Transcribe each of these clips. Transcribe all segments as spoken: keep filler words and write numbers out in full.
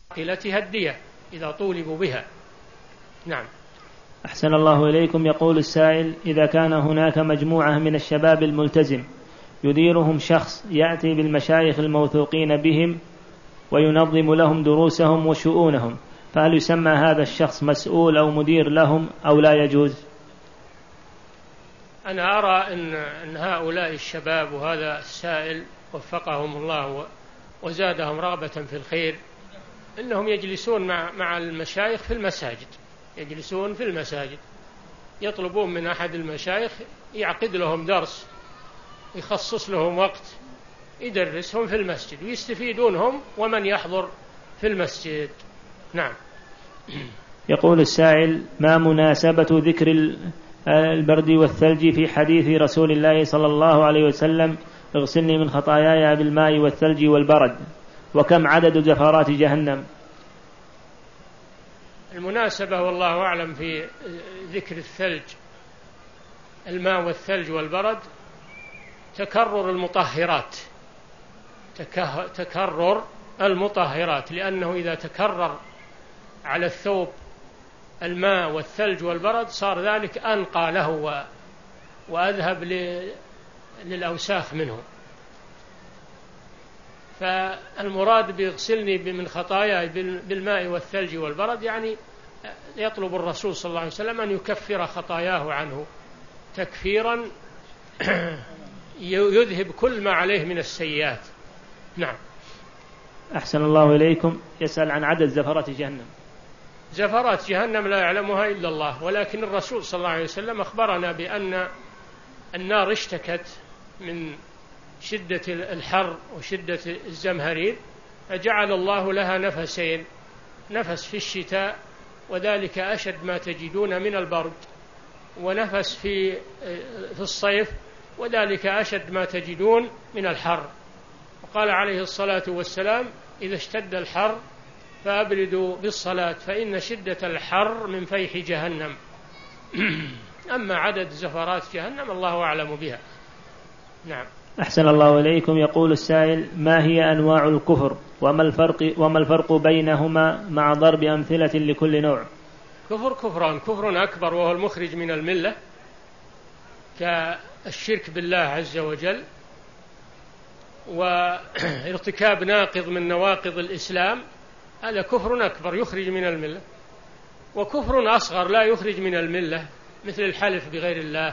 قلتها الدية إذا طولبوا بها. نعم. أحسن الله إليكم. يقول السائل: إذا كان هناك مجموعة من الشباب الملتزم يديرهم شخص يأتي بالمشايخ الموثوقين بهم وينظم لهم دروسهم وشؤونهم، فهل يسمى هذا الشخص مسؤول أو مدير لهم أو لا يجوز؟ أنا أرى أن, أن هؤلاء الشباب وهذا السائل وفقهم الله وزادهم رغبة في الخير إنهم يجلسون مع, مع المشايخ في المساجد، يجلسون في المساجد يطلبون من أحد المشايخ يعقد لهم درس، يخصص لهم وقت يدرسهم في المسجد ويستفيدونهم ومن يحضر في المسجد. نعم. يقول السائل: ما مناسبة ذكر البرد والثلج في حديث رسول الله صلى الله عليه وسلم: اغسلني من خطاياي بالماء والثلج والبرد، وكم عدد زفرات جهنم؟ المناسبة والله أعلم في ذكر الثلج الماء والثلج والبرد تكرر المطهرات، تكرر المطهرات، لأنه إذا تكرر على الثوب الماء والثلج والبرد صار ذلك أنقى له وأذهب للأوساخ منه. فالمراد بيغسلني من خطاياي بالماء والثلج والبرد يعني يطلب الرسول صلى الله عليه وسلم أن يكفر خطاياه عنه تكفيرا يذهب كل ما عليه من السيئات. نعم. أحسن الله إليكم. يسأل عن عدد زفرات جهنم. زفرات جهنم لا يعلمها إلا الله، ولكن الرسول صلى الله عليه وسلم أخبرنا بأن النار اشتكت من شدة الحر وشدة الزمهرير، فجعل الله لها نفسين، نفس في الشتاء وذلك أشد ما تجدون من البرد، ونفس في في الصيف وذلك أشد ما تجدون من الحر. وقال عليه الصلاة والسلام: إذا اشتد الحر فأبردوا بالصلاة فإن شدة الحر من فيح جهنم. أما عدد زفرات جهنم الله أعلم بها. نعم. أحسن الله إليكم. يقول السائل: ما هي أنواع الكفر وما الفرق, وما الفرق بينهما مع ضرب أمثلة لكل نوع؟ كفر كفران: كفر أكبر وهو المخرج من الملة كالشرك بالله عز وجل، وارتكاب ناقض من نواقض الإسلام، هذا كفر أكبر يخرج من الملة. وكفر أصغر لا يخرج من الملة مثل الحلف بغير الله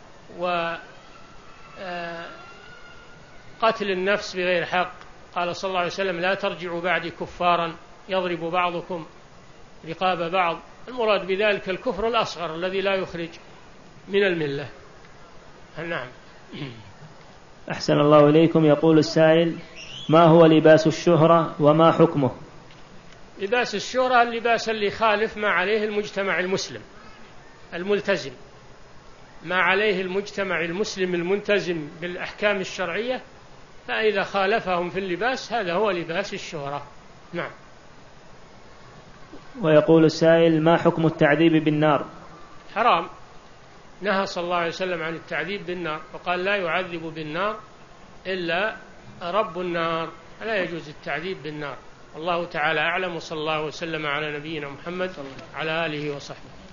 وقتل النفس بغير حق. قال صلى الله عليه وسلم: لا ترجعوا بعدي كفارا يضرب بعضكم رقاب بعض. المراد بذلك الكفر الأصغر الذي لا يخرج من الملة. نعم. أحسن الله إليكم. يقول السائل: ما هو لباس الشهرة وما حكمه؟ لباس الشهرة اللباس اللي خالف ما عليه المجتمع المسلم الملتزم، ما عليه المجتمع المسلم الملتزم بالأحكام الشرعية، فإذا خالفهم في اللباس هذا هو لباس الشهرة. نعم. ويقول السائل: ما حكم التعذيب بالنار؟ حرام. نهى صلى الله عليه وسلم عن التعذيب بالنار، وقال: لا يعذب بالنار إلا رب النار، لا يجوز التعذيب بالنار. الله تعالى أعلم، وصلى الله وسلم على نبينا محمد على آله وصحبه.